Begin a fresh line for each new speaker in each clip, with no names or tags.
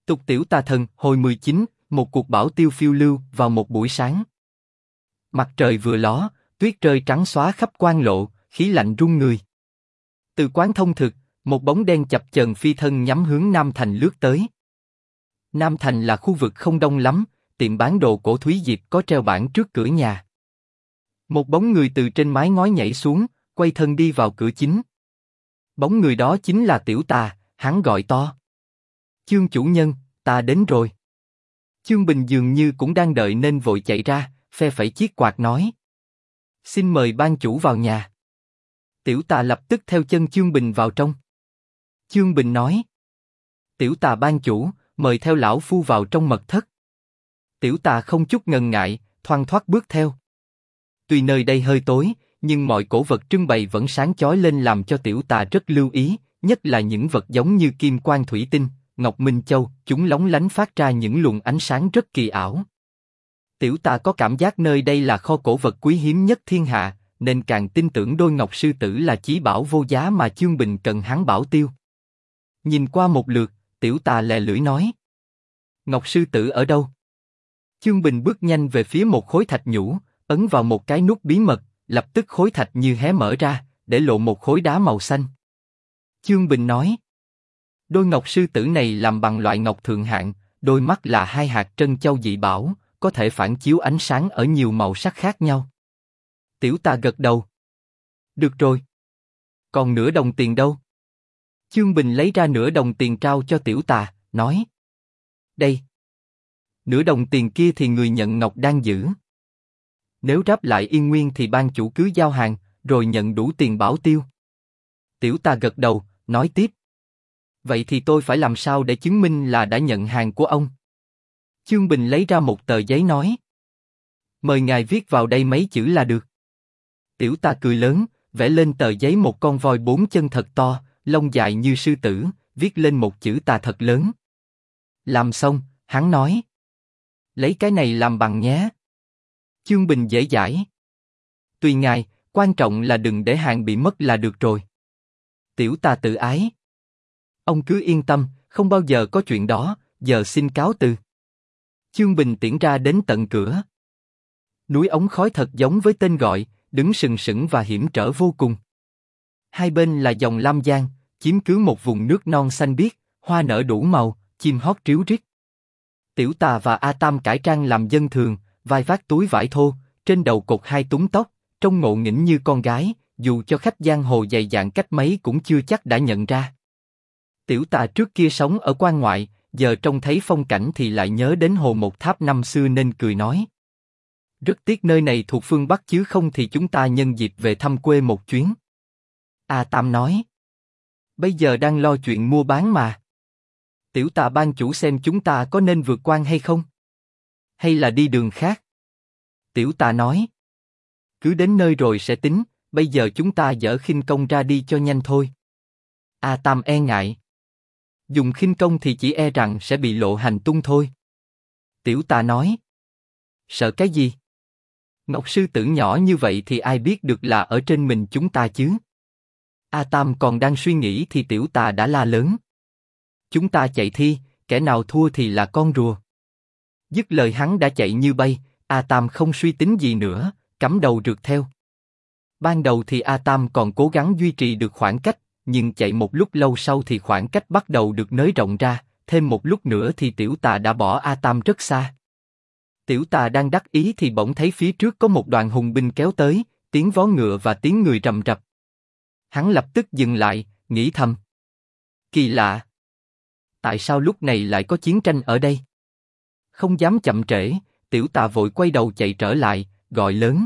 Tục tiểu tà thần, hồi 19, một cuộc bão tiêu phiêu lưu vào một buổi sáng. Mặt trời vừa ló, tuyết rơi trắng xóa khắp quan lộ, khí lạnh run người. Từ quán thông thực, một bóng đen chập chờn phi thân nhắm hướng Nam Thành lướt tới. Nam Thành là khu vực không đông lắm, tiệm bán đồ cổ Thúy Diệp có treo bảng trước cửa nhà. Một bóng người từ trên mái ngói nhảy xuống, quay thân đi vào cửa chính. Bóng người đó chính là Tiểu Tà, hắn gọi to. Chương chủ nhân, ta đến rồi. Chương Bình dường như cũng đang đợi nên vội chạy ra, phe phẩy chiếc quạt nói. Xin mời ban chủ vào nhà. Tiểu Tà lập tức theo chân Chương Bình vào trong. Chương Bình nói. Tiểu Tà ban chủ, mời theo lão phu vào trong mật thất. Tiểu Tà không chút ngần ngại, thoăn thoắt bước theo. Tuy nơi đây hơi tối, nhưng mọi cổ vật trưng bày vẫn sáng chói lên làm cho Tiểu Tà rất lưu ý, nhất là những vật giống như kim quan thủy tinh, ngọc minh châu, chúng lóng lánh phát ra những luồng ánh sáng rất kỳ ảo. Tiểu Tà có cảm giác nơi đây là kho cổ vật quý hiếm nhất thiên hạ, nên càng tin tưởng đôi ngọc sư tử là chí bảo vô giá mà Chương Bình cần hắn bảo tiêu. Nhìn qua một lượt, Tiểu Tà lè lưỡi nói. Ngọc sư tử ở đâu? Chương Bình bước nhanh về phía một khối thạch nhũ, ấn vào một cái nút bí mật, lập tức khối thạch như hé mở ra, để lộ một khối đá màu xanh. Chương Bình nói. Đôi ngọc sư tử này làm bằng loại ngọc thượng hạng, đôi mắt là hai hạt trân châu dị bảo, có thể phản chiếu ánh sáng ở nhiều màu sắc khác nhau. Tiểu Tà gật đầu. Được rồi. Còn nửa đồng tiền đâu? Chương Bình lấy ra nửa đồng tiền trao cho Tiểu Tà, nói. Đây. Nửa đồng tiền kia thì người nhận ngọc đang giữ. Nếu đáp lại yên nguyên thì ban chủ cứ giao hàng, rồi nhận đủ tiền bảo tiêu. Tiểu Tà gật đầu, nói tiếp. Vậy thì tôi phải làm sao để chứng minh là đã nhận hàng của ông? Chương Bình lấy ra một tờ giấy nói. Mời ngài viết vào đây mấy chữ là được. Tiểu Tà cười lớn, vẽ lên tờ giấy một con voi 4 chân thật to, lông dài như sư tử, viết lên một chữ Tà thật lớn. Làm xong, hắn nói. Lấy cái này làm bằng nhé. Chương Bình dễ dãi. Tùy ngài, quan trọng là đừng để hàng bị mất là được rồi. Tiểu Tà tự ái. Ông cứ yên tâm, không bao giờ có chuyện đó, giờ xin cáo từ. Chương Bình tiễn ra đến tận cửa. Núi ống khói thật giống với tên gọi, đứng sừng sững và hiểm trở vô cùng. Hai bên là dòng Lam Giang, chiếm cứ một vùng nước non xanh biếc, hoa nở đủ màu, chim hót ríu rít. Tiểu Tà và A Tam cải trang làm dân thường, vai vác túi vải thô, trên đầu cột hai túm tóc, trông ngộ nghĩnh như con gái, dù cho khách giang hồ dày dạn cách mấy cũng chưa chắc đã nhận ra. Tiểu Tà trước kia sống ở quan ngoại, giờ trông thấy phong cảnh thì lại nhớ đến Hồ Một Tháp năm xưa nên cười nói. Rất tiếc nơi này thuộc phương Bắc chứ không thì chúng ta nhân dịp về thăm quê một chuyến. A Tam nói. Bây giờ đang lo chuyện mua bán mà. Tiểu Tà ban chủ xem chúng ta có nên vượt quan hay không? Hay là đi đường khác? Tiểu Tà nói. Cứ đến nơi rồi sẽ tính, bây giờ chúng ta dỡ khinh công ra đi cho nhanh thôi. A Tam e ngại. Dùng khinh công thì chỉ e rằng sẽ bị lộ hành tung thôi. Tiểu Tà nói. Sợ cái gì? Ngọc sư tử nhỏ như vậy thì ai biết được là ở trên mình chúng ta chứ? A Tam còn đang suy nghĩ thì Tiểu Tà đã la lớn. Chúng ta chạy thi, kẻ nào thua thì là con rùa. Dứt lời hắn đã chạy như bay, A Tam không suy tính gì nữa, cắm đầu rượt theo. Ban đầu thì A Tam còn cố gắng duy trì được khoảng cách, nhưng chạy một lúc lâu sau thì khoảng cách bắt đầu được nới rộng ra, thêm một lúc nữa thì Tiểu Tà đã bỏ A Tam rất xa. Tiểu Tà đang đắc ý thì bỗng thấy phía trước có một đoàn hùng binh kéo tới, tiếng vó ngựa và tiếng người rầm rập. Hắn lập tức dừng lại, nghĩ thầm. Kỳ lạ. Tại sao lúc này lại có chiến tranh ở đây? Không dám chậm trễ, Tiểu Tà vội quay đầu chạy trở lại, gọi lớn.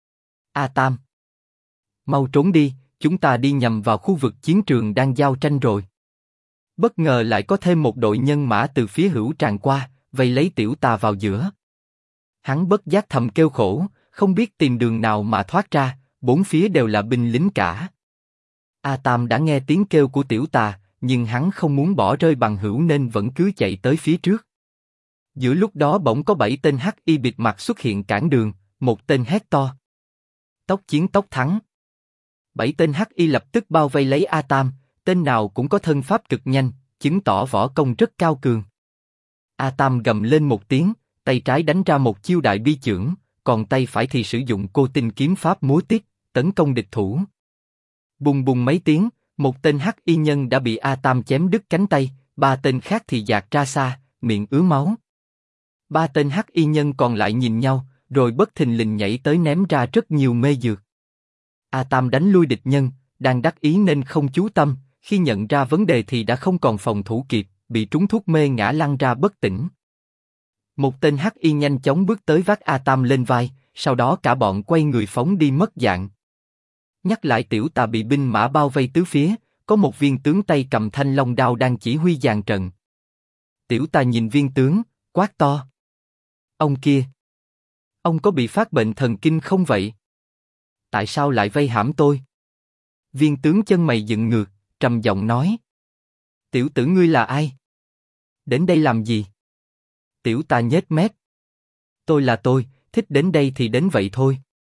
A Tam! Mau trốn đi, chúng ta đi nhầm vào khu vực chiến trường đang giao tranh rồi. Bất ngờ lại có thêm một đội nhân mã từ phía hữu tràn qua, vây lấy Tiểu Tà vào giữa. Hắn bất giác thầm kêu khổ, không biết tìm đường nào mà thoát ra, bốn phía đều là binh lính cả. A Tam đã nghe tiếng kêu của Tiểu Tà, nhưng hắn không muốn bỏ rơi bằng hữu nên vẫn cứ chạy tới phía trước. Giữa lúc đó bỗng có 7 tên hắc y bịt mặt xuất hiện cản đường, một tên hét to. Tốc chiến tốc thắng. 7 tên hắc y lập tức bao vây lấy A Tam, tên nào cũng có thân pháp cực nhanh, chứng tỏ võ công rất cao cường. A Tam gầm lên một tiếng, tay trái đánh ra một chiêu đại bi chưởng, còn tay phải thì sử dụng cô tinh kiếm pháp múa tiết, tấn công địch thủ. Bùng bùng mấy tiếng, một tên hắc y nhân đã bị A Tam chém đứt cánh tay, ba tên khác thì dạt ra xa, miệng ứa máu. Ba tên hắc y nhân còn lại nhìn nhau, rồi bất thình lình nhảy tới ném ra rất nhiều mê dược. A Tam đánh lui địch nhân, đang đắc ý nên không chú tâm, khi nhận ra vấn đề thì đã không còn phòng thủ kịp, bị trúng thuốc mê ngã lăn ra bất tỉnh. Một tên hắc y nhanh chóng bước tới vác A Tam lên vai, sau đó cả bọn quay người phóng đi mất dạng. Nhắc lại Tiểu Tà bị binh mã bao vây tứ phía, có một viên tướng tay cầm thanh long đao đang chỉ huy dàn trận. Tiểu Tà nhìn viên tướng, quát to: "Ông kia, ông có bị phát bệnh thần kinh không vậy? Tại sao lại vây hãm tôi?" Viên tướng chân mày dựng ngược, trầm giọng nói: "Tiểu tử ngươi là ai? Đến đây làm gì?" Tiểu Tà nhếch mép: "Tôi là tôi, thích đến đây thì đến vậy thôi.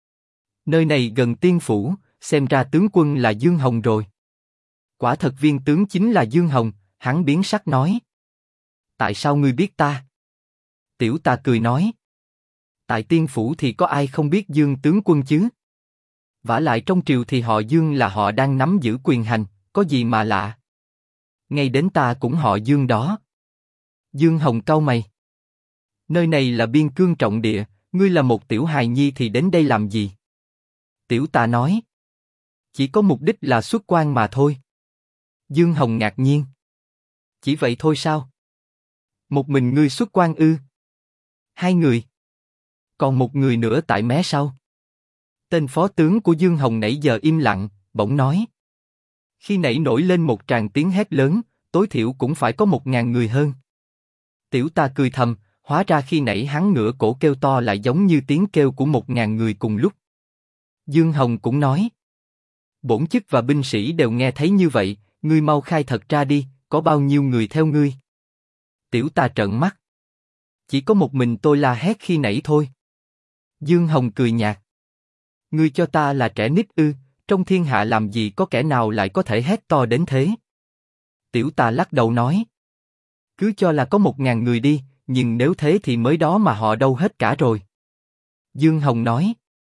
Nơi này gần Tiên Phủ, xem ra tướng quân là Dương Hồng rồi." Quả thật viên tướng chính là Dương Hồng, hắn biến sắc nói: "Tại sao ngươi biết ta?" Tiểu Tà cười nói: "Tại Tiên Phủ thì có ai không biết Dương tướng quân chứ? Vả lại trong triều thì họ Dương là họ đang nắm giữ quyền hành, có gì mà lạ? Ngay đến ta cũng họ Dương đó." Dương Hồng cau mày: "Nơi này là biên cương trọng địa, ngươi là một tiểu hài nhi thì đến đây làm gì?" Tiểu Tà nói: "Chỉ có mục đích là xuất quan mà thôi." Dương Hồng ngạc nhiên: "Chỉ vậy thôi sao? Một mình ngươi xuất quan ư? Hai người? Còn một người nữa tại mé sau?" Tên phó tướng của Dương Hồng nãy giờ im lặng, bỗng nói. Khi nãy nổi lên một tràng tiếng hét lớn, tối thiểu cũng phải có 1000 người hơn. Tiểu Tà cười thầm, hóa ra khi nãy hắn ngửa cổ kêu to lại giống như tiếng kêu của 1000 người cùng lúc. Dương Hồng cũng nói. Bổn chức và binh sĩ đều nghe thấy như vậy, ngươi mau khai thật ra đi, có bao nhiêu người theo ngươi? Tiểu Tà trợn mắt. Chỉ có một mình tôi la hét khi nãy thôi. Dương Hồng cười nhạt. Ngươi cho ta là trẻ nít ư? Trong thiên hạ làm gì có kẻ nào lại có thể hét to đến thế? Tiểu Tà lắc đầu nói. Cứ cho là có 1000 người đi, nhưng nếu thế thì mới đó mà họ đâu hết cả rồi. Dương Hồng nói.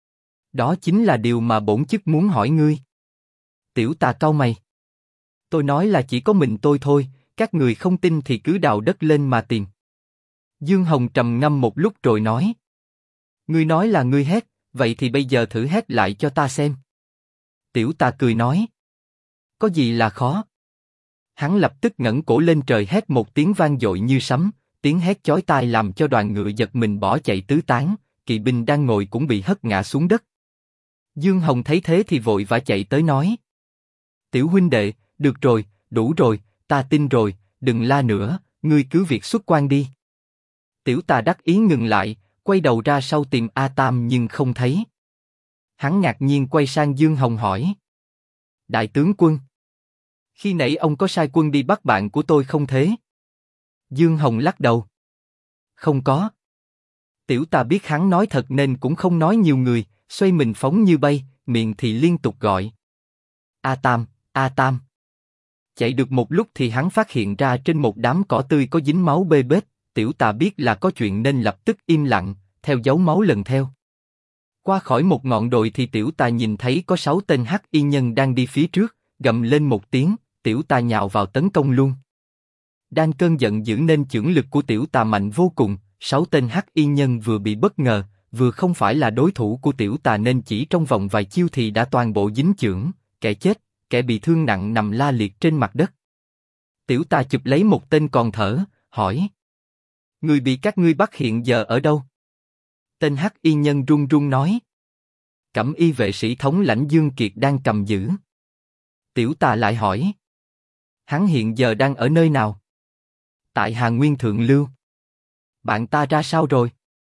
Đó chính là điều mà bổn chức muốn hỏi ngươi. Tiểu Tà cau mày. Tôi nói là chỉ có mình tôi thôi, các người không tin thì cứ đào đất lên mà tìm. Dương Hồng trầm ngâm một lúc rồi nói. Ngươi nói là ngươi hét, vậy thì bây giờ thử hét lại cho ta xem. Tiểu Tà cười nói. Có gì là khó? Hắn lập tức ngẩng cổ lên trời hét một tiếng vang dội như sấm, tiếng hét chói tai làm cho đoàn ngựa giật mình bỏ chạy tứ tán, kỵ binh đang ngồi cũng bị hất ngã xuống đất. Dương Hồng thấy thế thì vội vã chạy tới nói. Tiểu huynh đệ, được rồi, đủ rồi, ta tin rồi, đừng la nữa, ngươi cứ việc xuất quan đi. Tiểu Tà đắc ý ngừng lại, quay đầu ra sau tìm A Tam nhưng không thấy. Hắn ngạc nhiên quay sang Dương Hồng hỏi. Đại tướng quân, khi nãy ông có sai quân đi bắt bạn của tôi không thế? Dương Hồng lắc đầu. Không có. Tiểu Tà biết hắn nói thật nên cũng không nói nhiều người, xoay mình phóng như bay, miệng thì liên tục gọi. A Tam, A Tam. Chạy được một lúc thì hắn phát hiện ra trên một đám cỏ tươi có dính máu bê bết, Tiểu Tà biết là có chuyện nên lập tức im lặng, theo dấu máu lần theo. Qua khỏi một ngọn đồi thì Tiểu Tà nhìn thấy có 6 tên hắc y nhân đang đi phía trước, gầm lên một tiếng, Tiểu Tà nhào vào tấn công luôn. Đang cơn giận dữ nên chưởng lực của Tiểu Tà mạnh vô cùng, 6 tên hắc y nhân vừa bị bất ngờ, vừa không phải là đối thủ của Tiểu Tà nên chỉ trong vòng vài chiêu thì đã toàn bộ dính chưởng, kẻ chết, kẻ bị thương nặng nằm la liệt trên mặt đất. Tiểu Tà chụp lấy một tên còn thở, hỏi. Người bị các ngươi bắt hiện giờ ở đâu? Tên hắc y nhân run run nói. Cẩm y vệ sĩ thống lãnh Dương Kiệt đang cầm giữ. Tiểu Tà lại hỏi. Hắn hiện giờ đang ở nơi nào? Tại Hà Nguyên Thượng Lưu. Bạn ta ra sao rồi?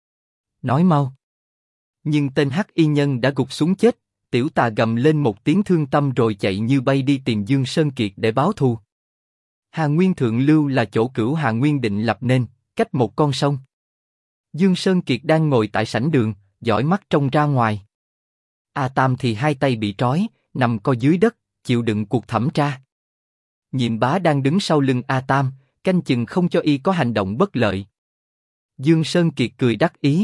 Nói mau. Nhưng tên hắc y nhân đã gục xuống chết. Tiểu Tà gầm lên một tiếng thương tâm rồi chạy như bay đi tìm Dương Sơn Kiệt để báo thù. Hà Nguyên Thượng Lưu là chỗ Cửu Hà Nguyên định lập nên, cách một con sông. Dương Sơn Kiệt đang ngồi tại sảnh đường, dõi mắt trông ra ngoài. A Tam thì hai tay bị trói, nằm co dưới đất, chịu đựng cuộc thẩm tra. Nhiệm Bá đang đứng sau lưng A Tam, canh chừng không cho y có hành động bất lợi. Dương Sơn Kiệt cười đắc ý.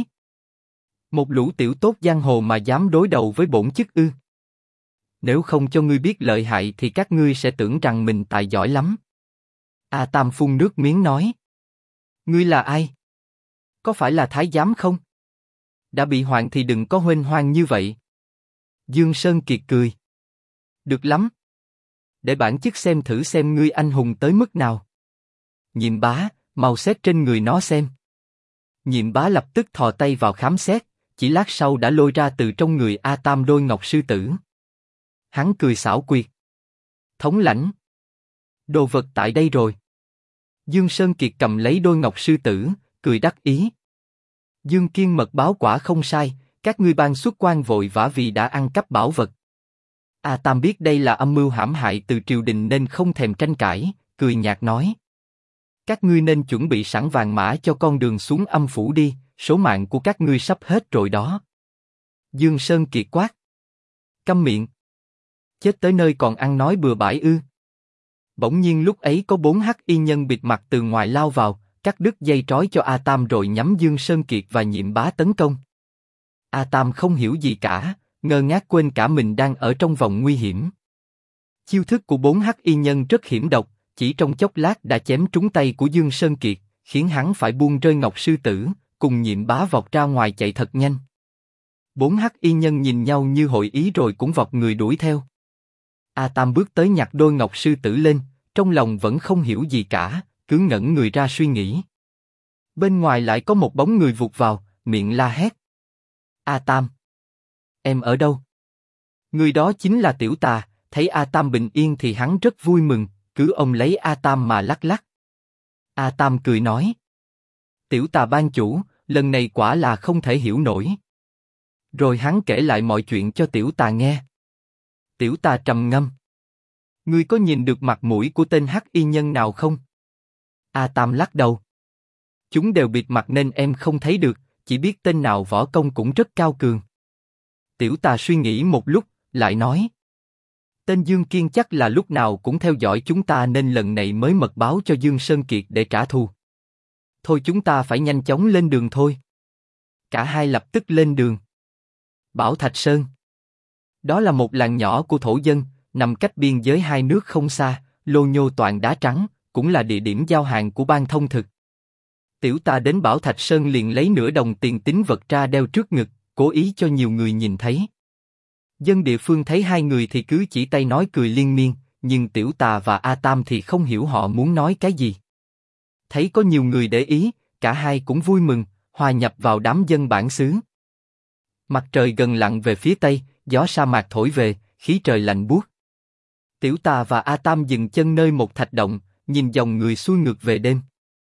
Một lũ tiểu tốt giang hồ mà dám đối đầu với bổn chức ư? Nếu không cho ngươi biết lợi hại thì các ngươi sẽ tưởng rằng mình tài giỏi lắm. A Tam phun nước miếng nói. Ngươi là ai? Có phải là thái giám không? Đã bị hoạn thì đừng có huênh hoang như vậy. Dương Sơn Kiệt cười. Được lắm. Để bản chức xem thử xem ngươi anh hùng tới mức nào. Nhiệm Bá, mau xét trên người nó xem. Nhiệm Bá lập tức thò tay vào khám xét, chỉ lát sau đã lôi ra từ trong người A Tam đôi ngọc sư tử. Hắn cười xảo quyệt. Thống lãnh. Đồ vật tại đây rồi. Dương Sơn Kiệt cầm lấy đôi ngọc sư tử, cười đắc ý. Dương Kiên mật báo quả không sai, các ngươi ban xuất quan vội vã vì đã ăn cắp bảo vật. A Tam biết đây là âm mưu hãm hại từ triều đình nên không thèm tranh cãi, cười nhạt nói. Các ngươi nên chuẩn bị sẵn vàng mã cho con đường xuống âm phủ đi, số mạng của các ngươi sắp hết rồi đó. Dương Sơn Kiệt quát. Câm miệng. Chết tới nơi còn ăn nói bừa bãi ư? Bỗng nhiên lúc ấy có 4 hắc y nhân bịt mặt từ ngoài lao vào, cắt đứt dây trói cho A Tam rồi nhắm Dương Sơn Kiệt và Nhiệm Bá tấn công. A Tam không hiểu gì cả, ngơ ngác quên cả mình đang ở trong vòng nguy hiểm. Chiêu thức của 4 hắc y nhân rất hiểm độc, chỉ trong chốc lát đã chém trúng tay của Dương Sơn Kiệt, khiến hắn phải buông rơi ngọc sư tử, cùng Nhiệm Bá vọt ra ngoài chạy thật nhanh. 4 hắc y nhân nhìn nhau như hội ý rồi cũng vọt người đuổi theo. A Tam bước tới nhặt đôi ngọc sư tử lên, trong lòng vẫn không hiểu gì cả, cứ ngẩn người ra suy nghĩ. Bên ngoài lại có một bóng người vụt vào, miệng la hét. A Tam! Em ở đâu? Người đó chính là Tiểu Tà, thấy A Tam bình yên thì hắn rất vui mừng, cứ ôm lấy A Tam mà lắc lắc. A Tam cười nói. Tiểu Tà ban chủ, lần này quả là không thể hiểu nổi. Rồi hắn kể lại mọi chuyện cho Tiểu Tà nghe. Tiểu Tà trầm ngâm. Ngươi có nhìn được mặt mũi của tên hắc y nhân nào không? A Tam lắc đầu. Chúng đều bịt mặt nên em không thấy được, chỉ biết tên nào võ công cũng rất cao cường. Tiểu Tà suy nghĩ một lúc, lại nói. Tên Dương Kiên chắc là lúc nào cũng theo dõi chúng ta nên lần này mới mật báo cho Dương Sơn Kiệt để trả thù. Thôi chúng ta phải nhanh chóng lên đường thôi. Cả hai lập tức lên đường. Bảo Thạch Sơn. Đó là một làng nhỏ của thổ dân, nằm cách biên giới hai nước không xa, lô nhô toàn đá trắng, cũng là địa điểm giao hàng của Ban Thông Thực. Tiểu Tà đến Bảo Thạch Sơn liền lấy nửa đồng tiền tín vật ra đeo trước ngực, cố ý cho nhiều người nhìn thấy. Dân địa phương thấy hai người thì cứ chỉ tay nói cười liên miên, nhưng Tiểu Tà và A Tam thì không hiểu họ muốn nói cái gì. Thấy có nhiều người để ý, cả hai cũng vui mừng, hòa nhập vào đám dân bản xứ. Mặt trời gần lặn về phía tây, gió sa mạc thổi về, khí trời lạnh buốt. Tiểu Tà và A Tam dừng chân nơi một thạch động, nhìn dòng người xuôi ngược về đêm.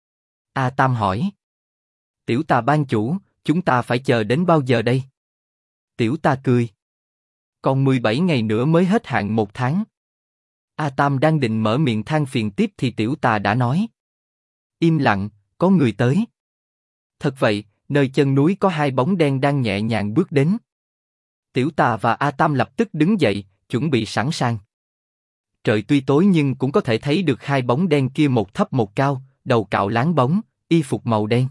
A Tam hỏi. Tiểu Tà ban chủ, chúng ta phải chờ đến bao giờ đây? Tiểu Tà cười. Còn 17 ngày nữa mới hết hạn 1 tháng. A Tam đang định mở miệng than phiền tiếp thì Tiểu Tà đã nói. Im lặng, có người tới. Thật vậy, nơi chân núi có 2 bóng đen đang nhẹ nhàng bước đến. Tiểu Tà và A Tam lập tức đứng dậy, chuẩn bị sẵn sàng. Trời tuy tối nhưng cũng có thể thấy được 2 bóng đen kia một thấp một cao, đầu cạo láng bóng, y phục màu đen.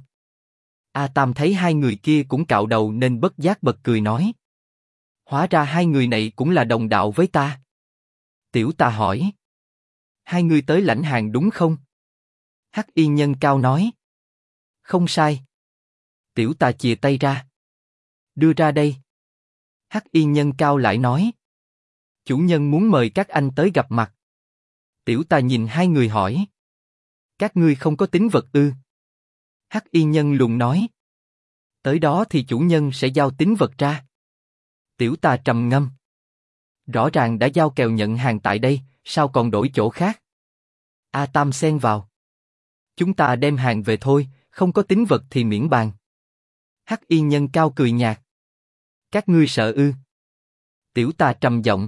A Tam thấy 2 người kia cũng cạo đầu nên bất giác bật cười nói. Hóa ra 2 người này cũng là đồng đạo với ta. Tiểu Tà hỏi. 2 người tới lãnh hàng đúng không? Hắc y nhân cao nói. Không sai. Tiểu Tà chìa tay ra. Đưa ra đây. Hắc y nhân cao lại nói. Chủ nhân muốn mời các anh tới gặp mặt. Tiểu Tà nhìn 2 người hỏi. Các ngươi không có tín vật ư? Hắc y nhân lùng nói. Tới đó thì chủ nhân sẽ giao tín vật ra. Tiểu Tà trầm ngâm. Rõ ràng đã giao kèo nhận hàng tại đây, sao còn đổi chỗ khác? A Tam xen vào. Chúng ta đem hàng về thôi, không có tín vật thì miễn bàn. Hắc y nhân cao cười nhạt. Các ngươi sợ ư? Tiểu Tà trầm giọng.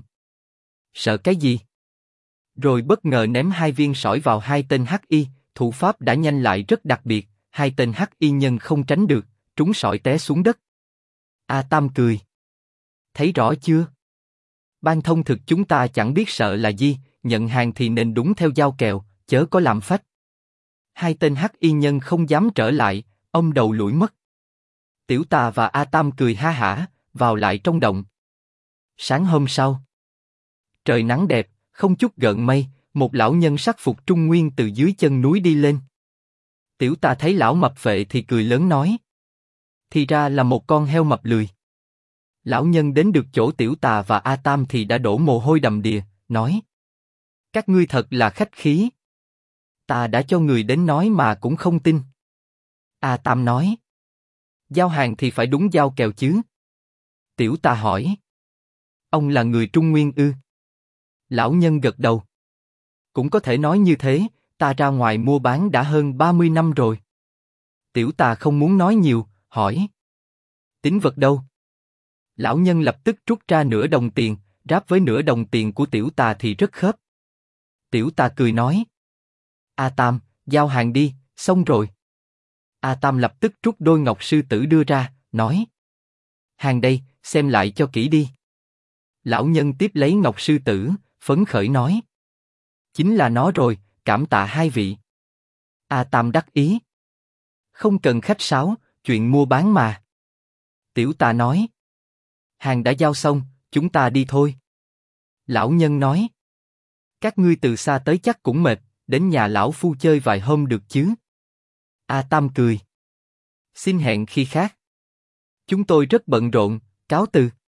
Sợ cái gì? Rồi bất ngờ ném 2 viên sỏi vào 2 tên hắc y, thủ pháp đã nhanh lại rất đặc biệt, 2 tên hắc y nhân không tránh được, trúng sỏi té xuống đất. A Tam cười. Thấy rõ chưa? Ban Thông Thực chúng ta chẳng biết sợ là gì, nhận hàng thì nên đúng theo giao kèo, chớ có làm phách. Hai tên hắc y nhân không dám trở lại, ông đầu lủi mất. Tiểu Tà và A Tam cười ha hả, vào lại trong động. Sáng hôm sau, trời nắng đẹp, không chút gợn mây, một lão nhân sắc phục trung nguyên từ dưới chân núi đi lên. Tiểu Tà thấy lão mập phệ thì cười lớn nói: thì ra là một con heo mập lười. Lão nhân đến được chỗ Tiểu Tà và A Tam thì đã đổ mồ hôi đầm đìa, nói: các ngươi thật là khách khí. Ta đã cho người đến nói mà cũng không tin. A Tam nói: giao hàng thì phải đúng giao kèo chứ. Tiểu Tà hỏi: ông là người Trung Nguyên ư? Lão nhân gật đầu: cũng có thể nói như thế, ta ra ngoài mua bán đã hơn 30 năm rồi. Tiểu Tà không muốn nói nhiều, hỏi: tín vật đâu? Lão nhân lập tức rút ra nửa đồng tiền, ráp với nửa đồng tiền của Tiểu Tà thì rất khớp. Tiểu Tà cười nói: A Tam, giao hàng đi, xong rồi. A Tam lập tức rút đôi ngọc sư tử đưa ra, nói: hàng đây, xem lại cho kỹ đi. Lão nhân tiếp lấy ngọc sư tử, phấn khởi nói: chính là nó rồi, cảm tạ hai vị. A Tam đắc ý: không cần khách sáo, chuyện mua bán mà. Tiểu Tà nói: hàng đã giao xong, chúng ta đi thôi. Lão nhân nói: các ngươi từ xa tới chắc cũng mệt, đến nhà lão phu chơi vài hôm được chứ? A Tam cười: xin hẹn khi khác. Chúng tôi rất bận rộn, cáo từ.